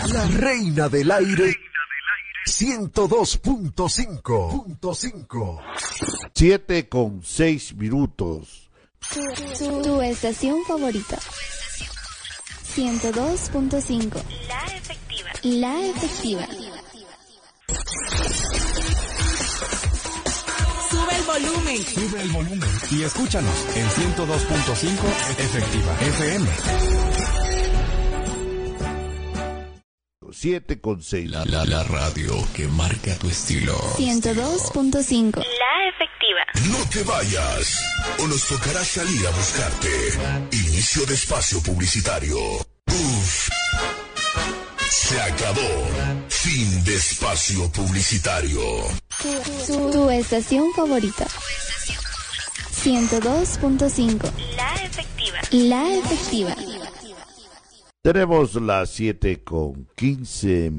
La reina del aire 102.5. 7:06. Tu estación favorita. 102.5. La efectiva. La efectiva. Sube el volumen. Sube el volumen. Y escúchanos en 102.5 Efectiva FM. 7:06. La radio que marca tu estilo. 102.5. La efectiva. No te vayas, o nos tocará salir a buscarte. Inicio de espacio publicitario. Uf. Se acabó. Fin de espacio publicitario. Tu estación favorita. 102.5. La efectiva. La efectiva. Tenemos las 7:15.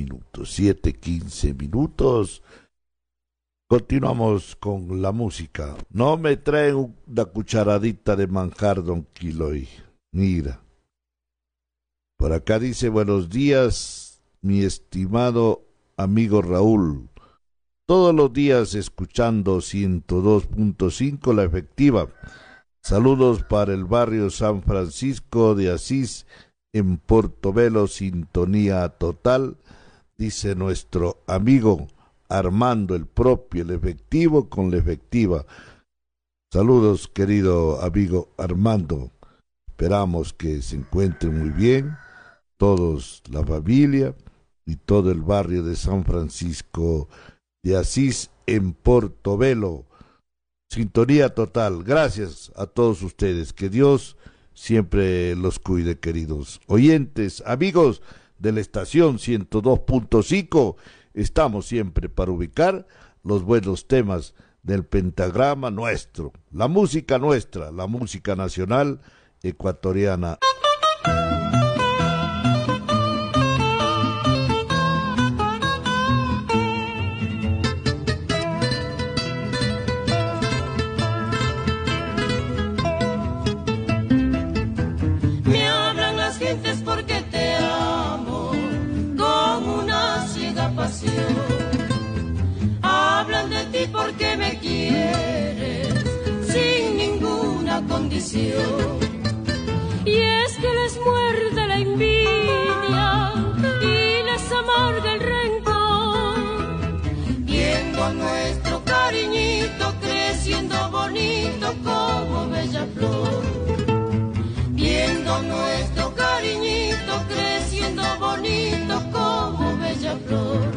7:15. Continuamos con la música. No me traen una cucharadita de manjar, don Quiloy. Mira. Por acá dice, buenos días, mi estimado amigo Raúl. Todos los días escuchando 102.5 La Efectiva. Saludos para el barrio San Francisco de Asís, en Portobelo, sintonía total, dice nuestro amigo Armando, el propio, el efectivo con la efectiva. Saludos, querido amigo Armando. Esperamos que se encuentren muy bien, todos, la familia y todo el barrio de San Francisco de Asís en Portobelo. Sintonía total. Gracias a todos ustedes. Que Dios siempre los cuide, queridos oyentes, amigos de la estación 102.5. Estamos siempre para ubicar los buenos temas del pentagrama nuestro, la música nuestra, la música nacional ecuatoriana. Me hablan las gentes porque te amo con una ciega pasión. Hablan de ti porque me quieres sin ninguna condición. Y es que les muerde la envidia y les amarga el rencor, viendo a nuestro cariñito creciendo bonito como bella flor, viendo nuestro cariñito creciendo bonito como bella flor.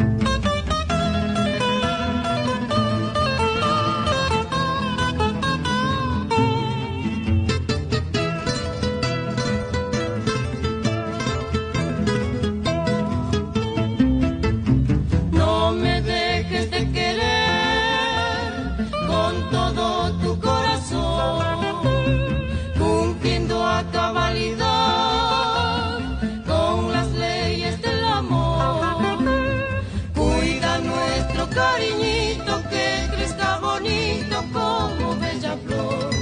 No me dejes de querer con todo tu corazón, cumpliendo a cabalidad con las leyes del amor. Cuida nuestro cariñito que crezca bonito como bella flor,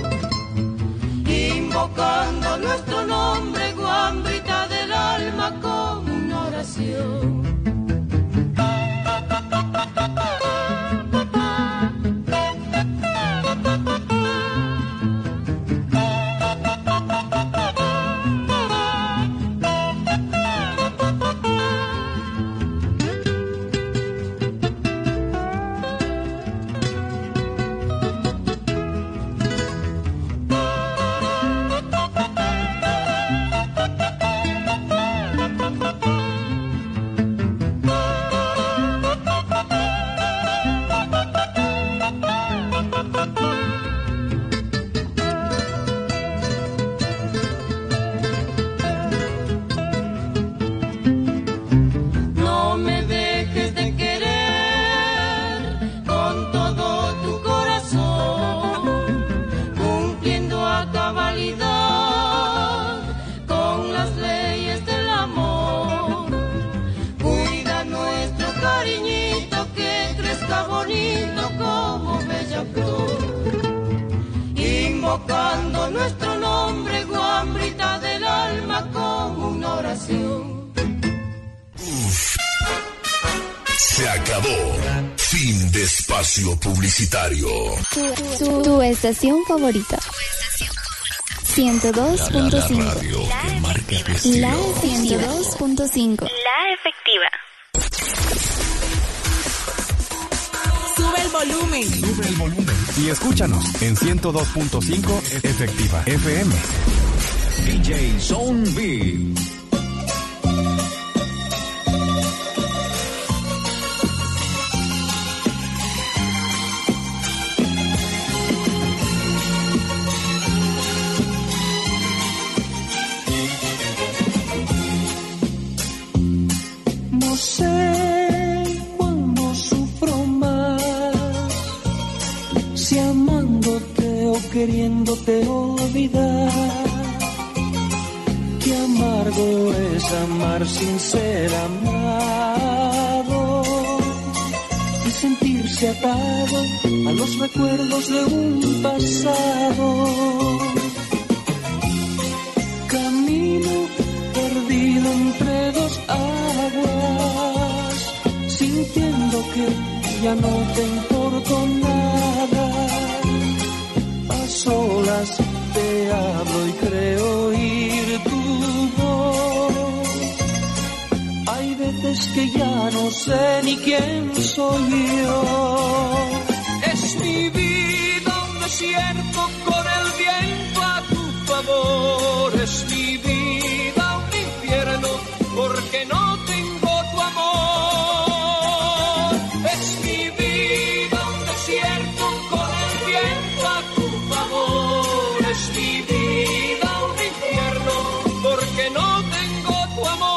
invocando nuestro nombre, guambrita del alma, como una oración. acabó. Fin de espacio publicitario. Tu estación favorita. 102.5. La radio que marca tu estilo. La 102.5. La efectiva. Sube el volumen. Sube el volumen. Y escúchanos en 102.5 Efectiva FM. DJ Zone B. No sé cuándo sufro más, si amándote o queriéndote olvidar. Qué amargo es amar sin ser amado y sentirse atado a los recuerdos de un pasado. Camino perdido entre dos aguas, sintiendo que ya no te importo nada. A solas te hablo y creo oír tu voz. Hay veces que ya no sé ni quién soy yo. Es mi vida un desierto con el viento a tu favor. Es mi vida un infierno porque no tengo tu amor. Es mi vida un desierto con el viento a tu favor. Es mi vida un infierno porque no tengo tu amor.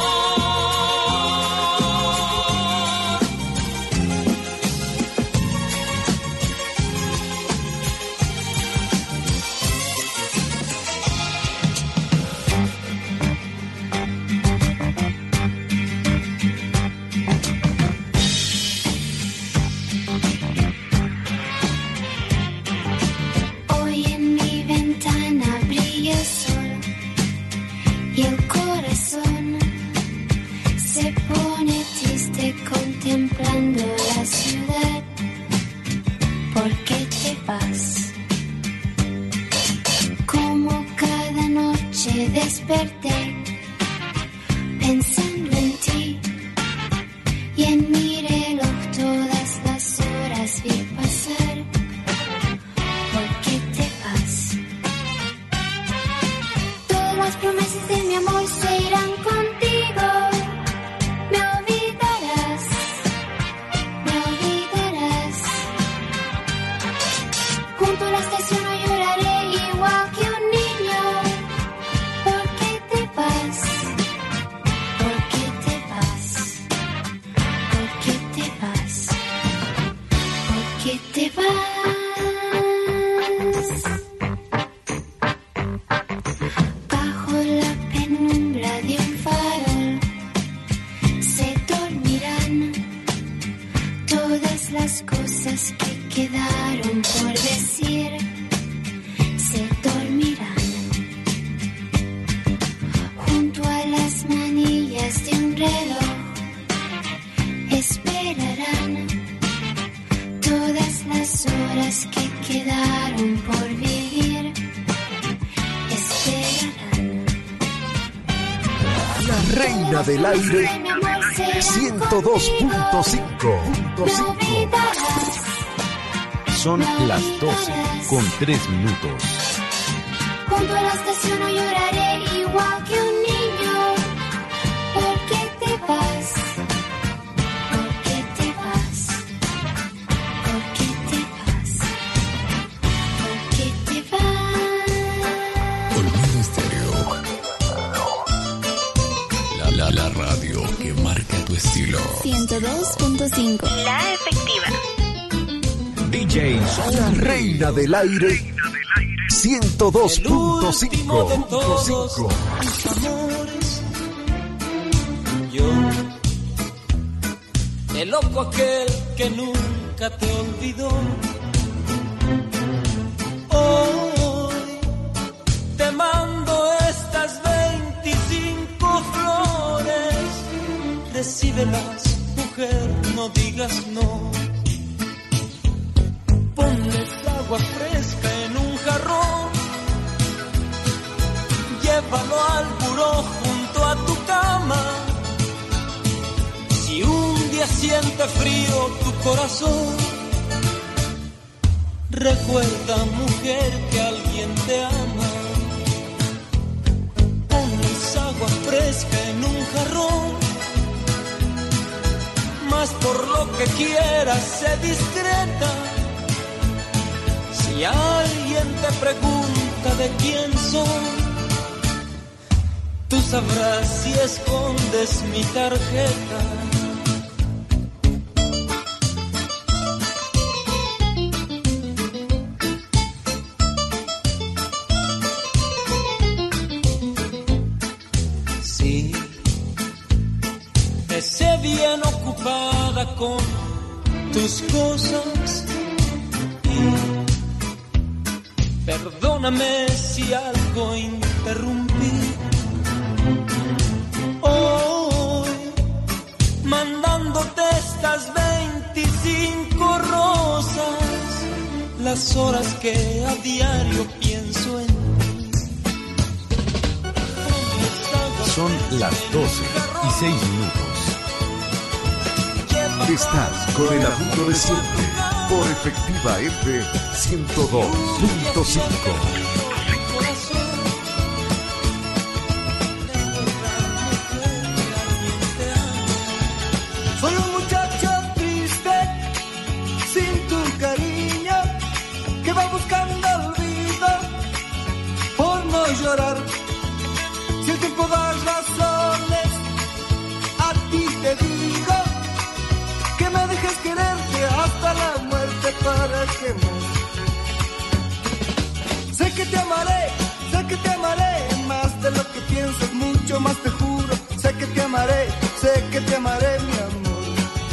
Hoy en mi ventana brilla el sol y el corazón se pone triste contemplando la ciudad. ¿Por qué te vas? Como cada noche desperté pensando en ti y en mi reloj todas las horas vi pasar. ¿Por qué te vas? Todas las promesas de mi amor se irán contigo. Me olvidarás, me olvidarás. Junto a la estación no lloraré igual que un niño. ¿Por qué te vas? ¿Por qué te vas? ¿Por qué te vas? ¿Por qué te vas? Bajo la penumbra de un farol se dormirán todas las cosas que quedaron por decir. Se dormirán junto a las manillas de un reloj. Esperarán todas las horas que quedaron por vivir. Esperarán. La reina del aire, 102.5. Me olvidarás. Son las 12:03. Junto a la estación no lloraré igual que un niño. ¿Por qué te vas? ¿Por qué te vas? ¿Por qué te vas? ¿Por qué te vas? Olvido Estéreo. La radio que marca tu estilo. 102.5. La efectiva. DJ La reina del aire, 102.5. Yo, el loco aquel que nunca te olvidó. Hoy te mando estas 25 flores, recíbelas, mujer, no digas no. Ponles agua fresca en un jarrón, llévalo al buró junto a tu cama. Si un día siente frío tu corazón, recuerda, mujer, que alguien te ama. Ponles agua fresca en un jarrón, mas por lo que quieras, sé discreta. Si alguien te pregunta de quién soy, tú sabrás si escondes mi tarjeta. Sí, te sé bien ocupada con tus cosas. Perdóname si algo interrumpí. Hoy, mandándote estas 25 rosas, las horas que a diario pienso en ti. Son las 12:06. Estás con el amigo de siempre, por Efectiva F 102.5. Soy un muchacho triste, sin tu cariño, que va buscando olvido por no llorar. Si el tiempo da razones, a ti te digo que me dejes quererte hasta la muerte, para que más. Sé que te amaré más de lo que piensas, mucho más te juro. Sé que te amaré, mi amor.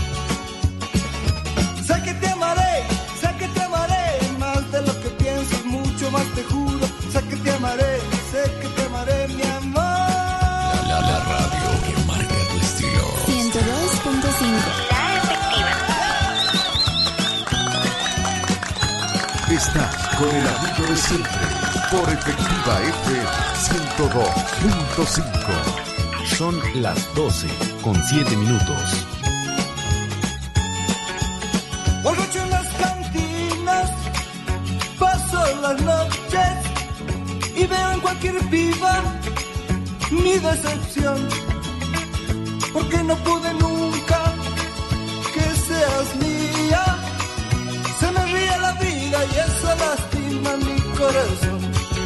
Sé que te amaré más de lo que piensas, mucho más te juro. Sé que te amaré, mi amor. La radio que marca tu estilo. 102.5. La efectiva. Estás con el amigo de siempre, por Efectiva F 102.5. Son las 12:07. Borracho en las cantinas, paso las noches y veo en cualquier piba mi decepción, porque no pude nunca que seas mía. Se me ríe la vida y eso lastima mi corazón.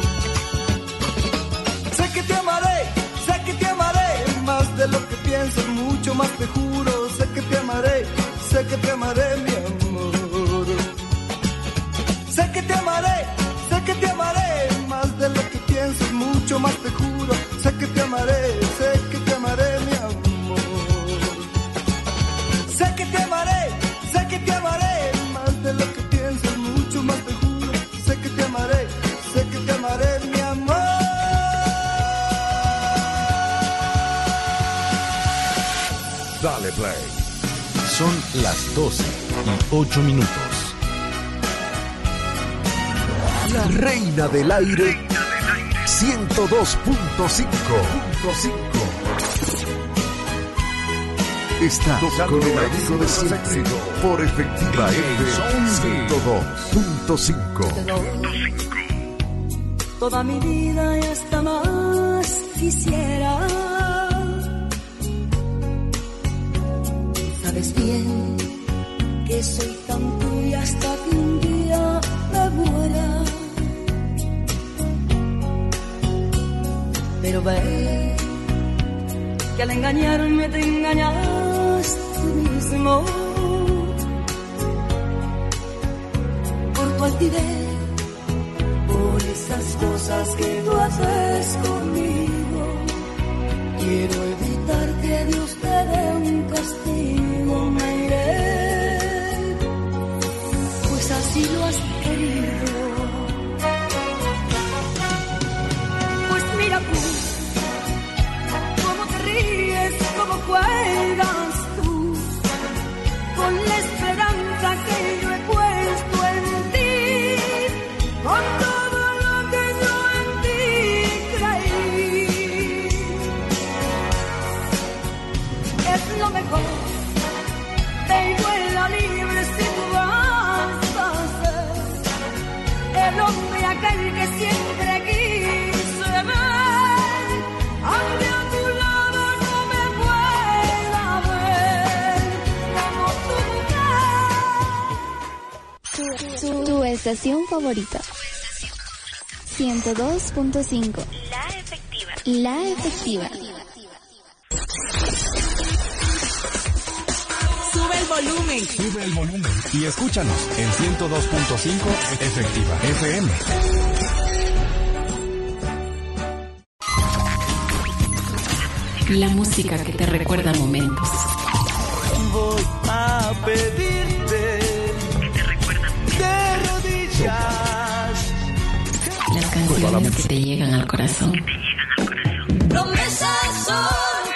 Sé que te amaré más de lo que piensas, mucho más te juro. Sé que te amaré, mi amor. Sé que te amaré más de lo que piensas, mucho más te juro. Sé que te amaré, mi amor. Sé que te amaré más de lo que piensas, mucho más te juro. Sé que te amaré, mi amor. Dale play. Son las 12:08. La reina del aire 102.5. Estás con el amigo de siempre, por Efectiva F 102.5. Toda mi vida y hasta más quisiera. Sabes bien que soy tan tuya hasta que un día me muera. Pero ve que al engañarme te engañas tú mismo. Por tu altivez, por esas cosas que tú haces conmigo, quiero evitar que Dios te dé un castigo. Me iré, pues así lo has querido. Pues mira tú, cómo te ríes, cómo juegas tú, estación favorita. 102.5. La efectiva. La efectiva. Sube el volumen. Sube el volumen. Y escúchanos en 102.5 Efectiva FM. La música que te recuerda momentos. Voy a pedirte de rodillas. Las canciones que te llegan al corazón. Promesas son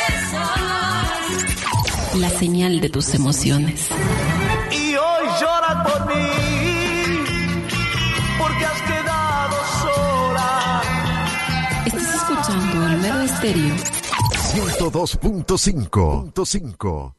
promesas. La señal de tus emociones. Y hoy llora por mí, porque has quedado sola. Estás escuchando El Mero Estéreo. 102.5.